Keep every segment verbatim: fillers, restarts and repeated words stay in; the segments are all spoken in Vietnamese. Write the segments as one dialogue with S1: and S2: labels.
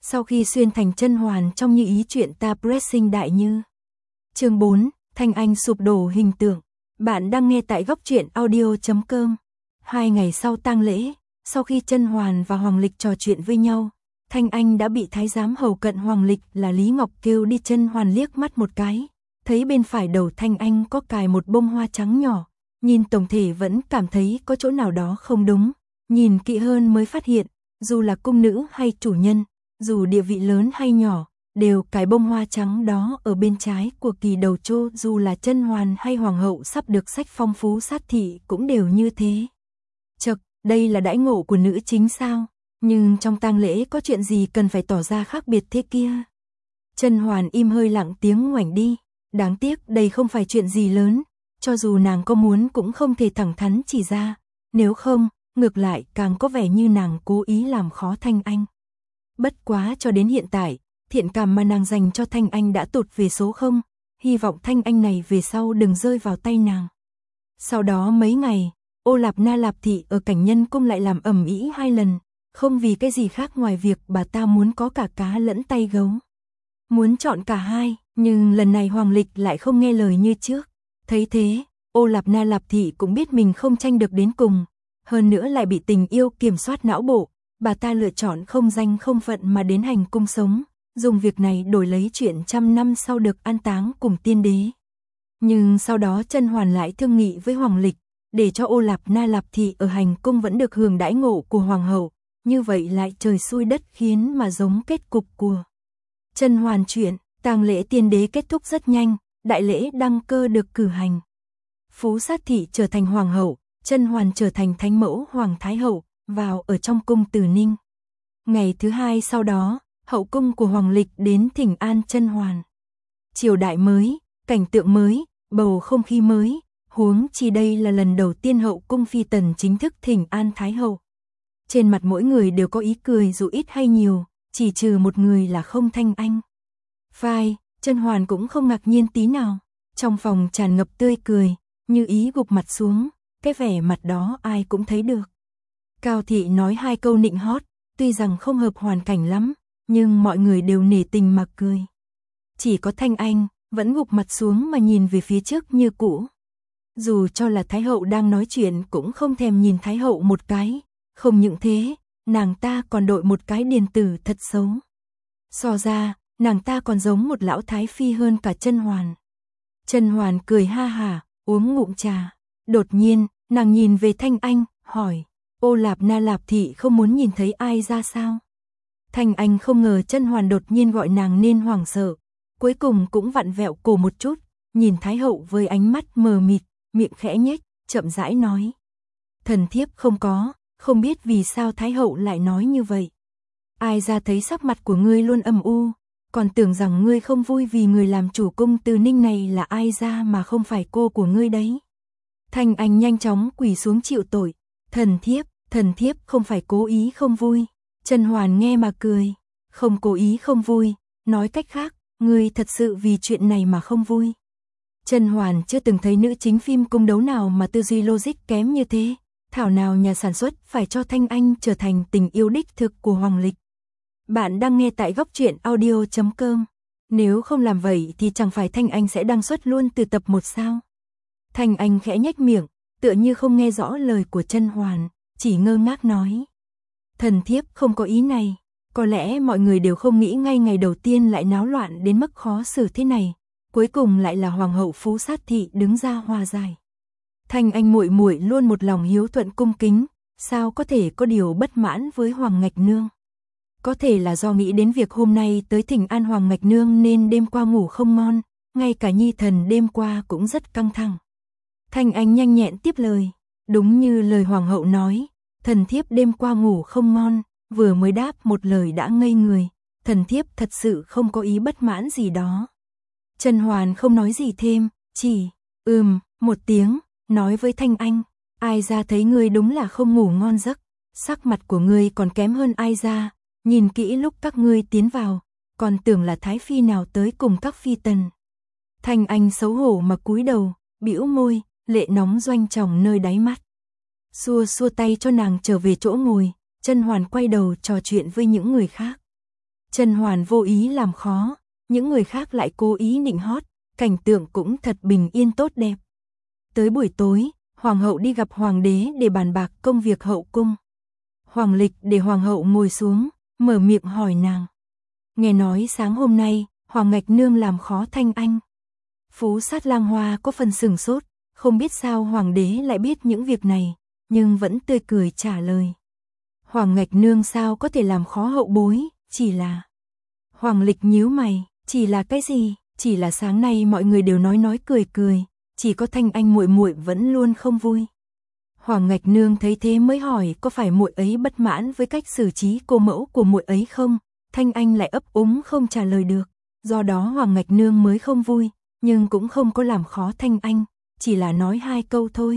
S1: sau khi xuyên thành chân hoàn trong Như Ý chuyện ta pressing đại như. Chương bốn, Thanh Anh sụp đổ hình tượng. Bạn đang nghe tại góc truyện audio chấm com. Hai ngày sau tang lễ, sau khi Chân Hoàn và Hoàng Lịch trò chuyện với nhau, Thanh Anh đã bị thái giám hầu cận Hoàng Lịch là Lý Ngọc kêu đi. Chân Hoàn liếc mắt một cái, thấy bên phải đầu Thanh Anh có cài một bông hoa trắng nhỏ, nhìn tổng thể vẫn cảm thấy có chỗ nào đó không đúng, nhìn kỹ hơn mới phát hiện, dù là cung nữ hay chủ nhân, dù địa vị lớn hay nhỏ, đều cài bông hoa trắng đó ở bên trái của kỳ đầu trô, dù là Chân Hoàn hay hoàng hậu sắp được sách phong phú sát thị cũng đều như thế. Chậc, đây là đãi ngộ của nữ chính sao? Nhưng trong tang lễ có chuyện gì cần phải tỏ ra khác biệt thế kia? Chân Hoàn im hơi lặng tiếng ngoảnh đi, đáng tiếc đây không phải chuyện gì lớn, cho dù nàng có muốn cũng không thể thẳng thắn chỉ ra, nếu không, ngược lại càng có vẻ như nàng cố ý làm khó Thanh Anh. Bất quá cho đến hiện tại, thiện cảm mà nàng dành cho Thanh Anh đã tụt về số không, hy vọng Thanh Anh này về sau đừng rơi vào tay nàng. Sau đó mấy ngày, Ô Lạp Na Lạp Thị ở Cảnh Nhân Cung lại làm ầm ĩ hai lần, không vì cái gì khác ngoài việc bà ta muốn có cả cá lẫn tay gấu. Muốn chọn cả hai, nhưng lần này Hoàng Lịch lại không nghe lời như trước. Thấy thế, Ô Lạp Na Lạp Thị cũng biết mình không tranh được đến cùng, hơn nữa lại bị tình yêu kiểm soát não bộ, bà ta lựa chọn không danh không phận mà đến hành cung sống, dùng việc này đổi lấy chuyện trăm năm sau được an táng cùng tiên đế. Nhưng sau đó Chân Hoàn lại thương nghị với Hoàng Lịch, để cho Ô Lạp Na Lạp Thị ở hành cung vẫn được hưởng đãi ngộ của hoàng hậu, như vậy lại trời xui đất khiến mà giống kết cục của Chân Hoàn chuyện. Tang lễ tiên đế kết thúc rất nhanh, đại lễ đăng cơ được cử hành. Phú Sát Thị trở thành hoàng hậu, Chân Hoàn trở thành thánh mẫu hoàng thái hậu, vào ở trong cung Từ Ninh. Ngày thứ hai sau đó, hậu cung của Hoàng Lịch đến thỉnh an Chân Hoàn. Triều đại mới, cảnh tượng mới, bầu không khí mới, huống chi đây là lần đầu tiên hậu cung phi tần chính thức thỉnh an thái hậu. Trên mặt mỗi người đều có ý cười dù ít hay nhiều, chỉ trừ một người là không Thanh Anh. Phai, Chân Hoàn cũng không ngạc nhiên tí nào, trong phòng tràn ngập tươi cười, Như Ý gục mặt xuống, cái vẻ mặt đó ai cũng thấy được. Cao Thị nói hai câu nịnh hót, tuy rằng không hợp hoàn cảnh lắm, nhưng mọi người đều nể tình mà cười. Chỉ có Thanh Anh, vẫn gục mặt xuống mà nhìn về phía trước như cũ. Dù cho là Thái hậu đang nói chuyện cũng không thèm nhìn Thái hậu một cái, không những thế, nàng ta còn đội một cái điền tử thật xấu. So ra, nàng ta còn giống một lão thái phi hơn cả Chân Hoàn. Chân Hoàn cười ha hả, uống ngụm trà. Đột nhiên, nàng nhìn về Thanh Anh, hỏi, Ô Lạp Na Lạp Thị không muốn nhìn thấy ai ra sao? Thanh Anh không ngờ Chân Hoàn đột nhiên gọi nàng nên hoảng sợ, cuối cùng cũng vặn vẹo cổ một chút, nhìn Thái hậu với ánh mắt mờ mịt, miệng khẽ nhếch, chậm rãi nói. Thần thiếp không có, không biết vì sao Thái hậu lại nói như vậy. Ai ra thấy sắc mặt của ngươi luôn âm u, còn tưởng rằng ngươi không vui vì người làm chủ cung Từ Ninh này là ai ra mà không phải cô của ngươi đấy. Thanh Anh nhanh chóng quỳ xuống chịu tội, thần thiếp, thần thiếp không phải cố ý không vui. Chân Hoàn nghe mà cười, không cố ý không vui, nói cách khác, ngươi thật sự vì chuyện này mà không vui. Chân Hoàn chưa từng thấy nữ chính phim cung đấu nào mà tư duy logic kém như thế, thảo nào nhà sản xuất phải cho Thanh Anh trở thành tình yêu đích thực của Hoàng Lịch. Bạn đang nghe tại góc truyện audio chấm com. Nếu không làm vậy thì chẳng phải Thanh Anh sẽ đăng xuất luôn từ tập một sao? Thanh Anh khẽ nhếch miệng, tựa như không nghe rõ lời của Chân Hoàn, chỉ ngơ ngác nói. Thần thiếp không có ý này, có lẽ mọi người đều không nghĩ ngay ngày đầu tiên lại náo loạn đến mức khó xử thế này, cuối cùng lại là Hoàng hậu Phú Sát Thị đứng ra hòa giải. Thanh Anh muội muội luôn một lòng hiếu thuận cung kính, sao có thể có điều bất mãn với Hoàng Ngạch Nương? Có thể là do nghĩ đến việc hôm nay tới thỉnh an Hoàng Ngạch Nương nên đêm qua ngủ không ngon, ngay cả Nhi thần đêm qua cũng rất căng thẳng. Thanh Anh nhanh nhẹn tiếp lời, đúng như lời Hoàng hậu nói, thần thiếp đêm qua ngủ không ngon, vừa mới đáp một lời đã ngây người, thần thiếp thật sự không có ý bất mãn gì đó. Chân Hoàn không nói gì thêm, chỉ, ừm, một tiếng, nói với Thanh Anh, ai ra thấy ngươi đúng là không ngủ ngon giấc, sắc mặt của ngươi còn kém hơn ai ra, nhìn kỹ lúc các ngươi tiến vào, còn tưởng là thái phi nào tới cùng các phi tần. Thanh Anh xấu hổ mà cúi đầu, bĩu môi, lệ nóng doanh tròng nơi đáy mắt. Xua xua tay cho nàng trở về chỗ ngồi, Chân Hoàn quay đầu trò chuyện với những người khác. Trần Hoàn vô ý làm khó, những người khác lại cố ý nịnh hót, cảnh tượng cũng thật bình yên tốt đẹp. Tới buổi tối, Hoàng hậu đi gặp Hoàng đế để bàn bạc công việc hậu cung. Hoàng Lịch để Hoàng hậu ngồi xuống, mở miệng hỏi nàng. Nghe nói sáng hôm nay, Hoàng Ngạch Nương làm khó Thanh Anh. Phú Sát Lang Hoa có phần sửng sốt, không biết sao Hoàng đế lại biết những việc này, nhưng vẫn tươi cười trả lời. Hoàng Ngạch Nương sao có thể làm khó hậu bối, chỉ là... Hoàng Lịch nhíu mày, chỉ là cái gì? Chỉ là sáng nay mọi người đều nói nói cười cười, chỉ có Thanh Anh muội muội vẫn luôn không vui. Hoàng Ngạch Nương thấy thế mới hỏi có phải muội ấy bất mãn với cách xử trí cô mẫu của muội ấy không? Thanh Anh lại ấp úng không trả lời được, do đó Hoàng Ngạch Nương mới không vui, nhưng cũng không có làm khó Thanh Anh, chỉ là nói hai câu thôi.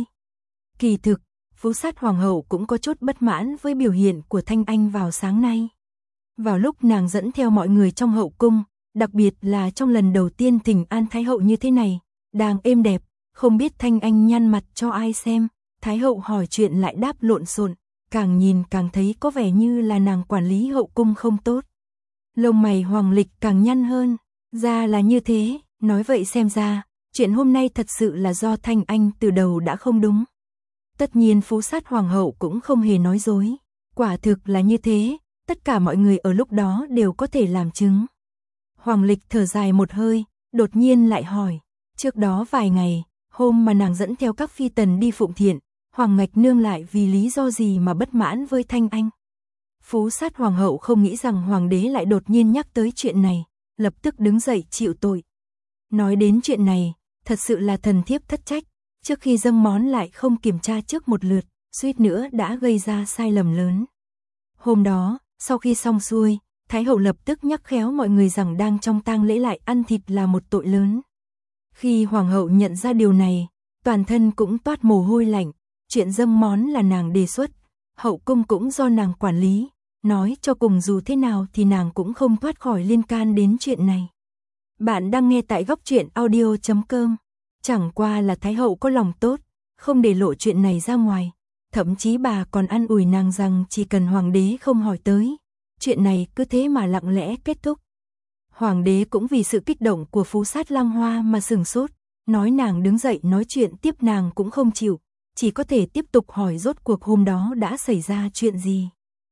S1: Kỳ thực, Phú Sát Hoàng hậu cũng có chút bất mãn với biểu hiện của Thanh Anh vào sáng nay. Vào lúc nàng dẫn theo mọi người trong hậu cung, đặc biệt là trong lần đầu tiên thỉnh an Thái hậu như thế này, đang êm đẹp, không biết Thanh Anh nhăn mặt cho ai xem, Thái hậu hỏi chuyện lại đáp lộn xộn, càng nhìn càng thấy có vẻ như là nàng quản lý hậu cung không tốt. Lông mày Hoàng Lịch càng nhăn hơn, ra là như thế, nói vậy xem ra, chuyện hôm nay thật sự là do Thanh Anh từ đầu đã không đúng. Tất nhiên Phú Sát Hoàng hậu cũng không hề nói dối, quả thực là như thế, tất cả mọi người ở lúc đó đều có thể làm chứng. Hoàng Lịch thở dài một hơi, đột nhiên lại hỏi, trước đó vài ngày, hôm mà nàng dẫn theo các phi tần đi phụng thiện, Hoàng Ngạch Nương lại vì lý do gì mà bất mãn với Thanh Anh? Phú Sát Hoàng hậu không nghĩ rằng Hoàng đế lại đột nhiên nhắc tới chuyện này, lập tức đứng dậy chịu tội. Nói đến chuyện này, thật sự là thần thiếp thất trách, trước khi dâng món lại không kiểm tra trước một lượt, suýt nữa đã gây ra sai lầm lớn. Hôm đó, sau khi xong xuôi, Thái hậu lập tức nhắc khéo mọi người rằng đang trong tang lễ lại ăn thịt là một tội lớn. Khi Hoàng hậu nhận ra điều này, toàn thân cũng toát mồ hôi lạnh, chuyện dâng món là nàng đề xuất, hậu cung cũng do nàng quản lý, nói cho cùng dù thế nào thì nàng cũng không thoát khỏi liên can đến chuyện này. Bạn đang nghe tại góc truyện audio chấm com, chẳng qua là Thái hậu có lòng tốt, không để lộ chuyện này ra ngoài, thậm chí bà còn an ủi nàng rằng chỉ cần Hoàng đế không hỏi tới, chuyện này cứ thế mà lặng lẽ kết thúc. Hoàng đế cũng vì sự kích động của Phú Sát Lang Hoa mà sửng sốt, nói nàng đứng dậy nói chuyện tiếp nàng cũng không chịu, chỉ có thể tiếp tục hỏi rốt cuộc hôm đó đã xảy ra chuyện gì.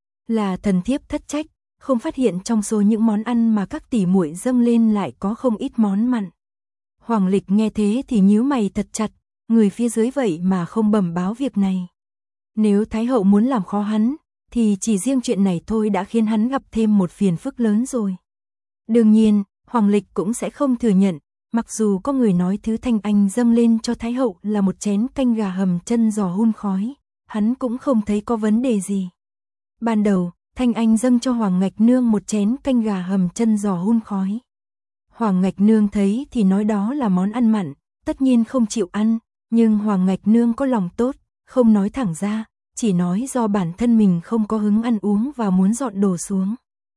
S1: Là thần thiếp thất trách, không phát hiện trong số những món ăn mà các tỷ muội dâng lên lại có không ít món mặn. Hoàng Lịch nghe thế thì nhíu mày thật chặt, người phía dưới vậy mà không bẩm báo việc này. Nếu Thái hậu muốn làm khó hắn, thì chỉ riêng chuyện này thôi đã khiến hắn gặp thêm một phiền phức lớn rồi. Đương nhiên, Hoàng Lịch cũng sẽ không thừa nhận, mặc dù có người nói thứ Thanh Anh dâng lên cho Thái hậu là một chén canh gà hầm chân giò hun khói, hắn cũng không thấy có vấn đề gì. Ban đầu, Thanh Anh dâng cho Hoàng Ngạch Nương một chén canh gà hầm chân giò hun khói. Hoàng Ngạch Nương thấy thì nói đó là món ăn mặn, tất nhiên không chịu ăn, nhưng Hoàng Ngạch Nương có lòng tốt, không nói thẳng ra, chỉ nói do bản thân mình không có hứng ăn uống và muốn dọn đồ xuống.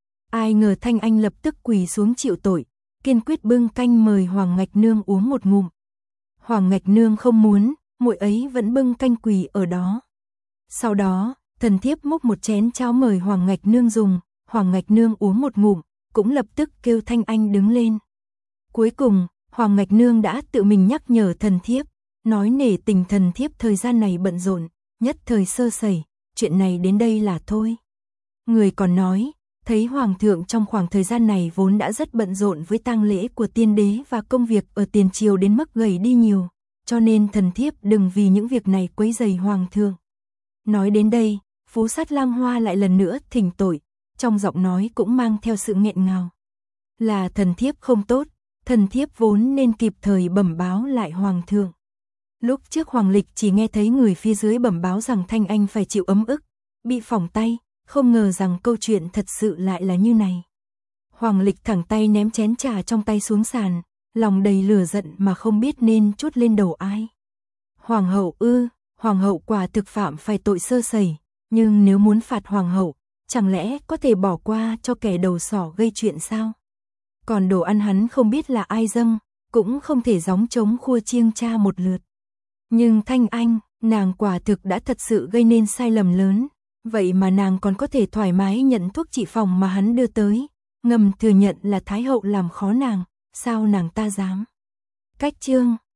S1: Ai ngờ Thanh Anh lập tức quỳ xuống chịu tội, kiên quyết bưng canh mời Hoàng Ngạch Nương uống một ngụm. Hoàng Ngạch Nương không muốn, muội ấy vẫn bưng canh quỳ ở đó. Sau đó, thần thiếp múc một chén cháo mời Hoàng Ngạch Nương dùng, Hoàng Ngạch Nương uống một ngụm, cũng lập tức kêu Thanh Anh đứng lên. Cuối cùng, Hoàng Ngạch Nương đã tự mình nhắc nhở thần thiếp, nói nể tình thần thiếp thời gian này bận rộn, nhất thời sơ sẩy, chuyện này đến đây là thôi. Người còn nói, thấy Hoàng thượng trong khoảng thời gian này vốn đã rất bận rộn với tang lễ của tiên đế và công việc ở tiền triều đến mức gầy đi nhiều, cho nên thần thiếp đừng vì những việc này quấy rầy Hoàng thượng. Nói đến đây, Phú Sát Lang Hoa lại lần nữa thỉnh tội, trong giọng nói cũng mang theo sự nghẹn ngào. Là thần thiếp không tốt, thần thiếp vốn nên kịp thời bẩm báo lại Hoàng thượng. Lúc trước Hoàng Lịch chỉ nghe thấy người phía dưới bẩm báo rằng Thanh Anh phải chịu ấm ức, bị phỏng tay, không ngờ rằng câu chuyện thật sự lại là như này. Hoàng Lịch thẳng tay ném chén trà trong tay xuống sàn, lòng đầy lửa giận mà không biết nên trút lên đầu ai. Hoàng hậu ư, Hoàng hậu quả thực phạm phải tội sơ sẩy, nhưng nếu muốn phạt Hoàng hậu, chẳng lẽ có thể bỏ qua cho kẻ đầu sỏ gây chuyện sao? Còn đồ ăn hắn không biết là ai dâng, cũng không thể gióng trống khua chiêng cha một lượt. Nhưng Thanh Anh, nàng quả thực đã thật sự gây nên sai lầm lớn, vậy mà nàng còn có thể thoải mái nhận thuốc trị phòng mà hắn đưa tới, ngầm thừa nhận là Thái hậu làm khó nàng, sao nàng ta dám. Cách chương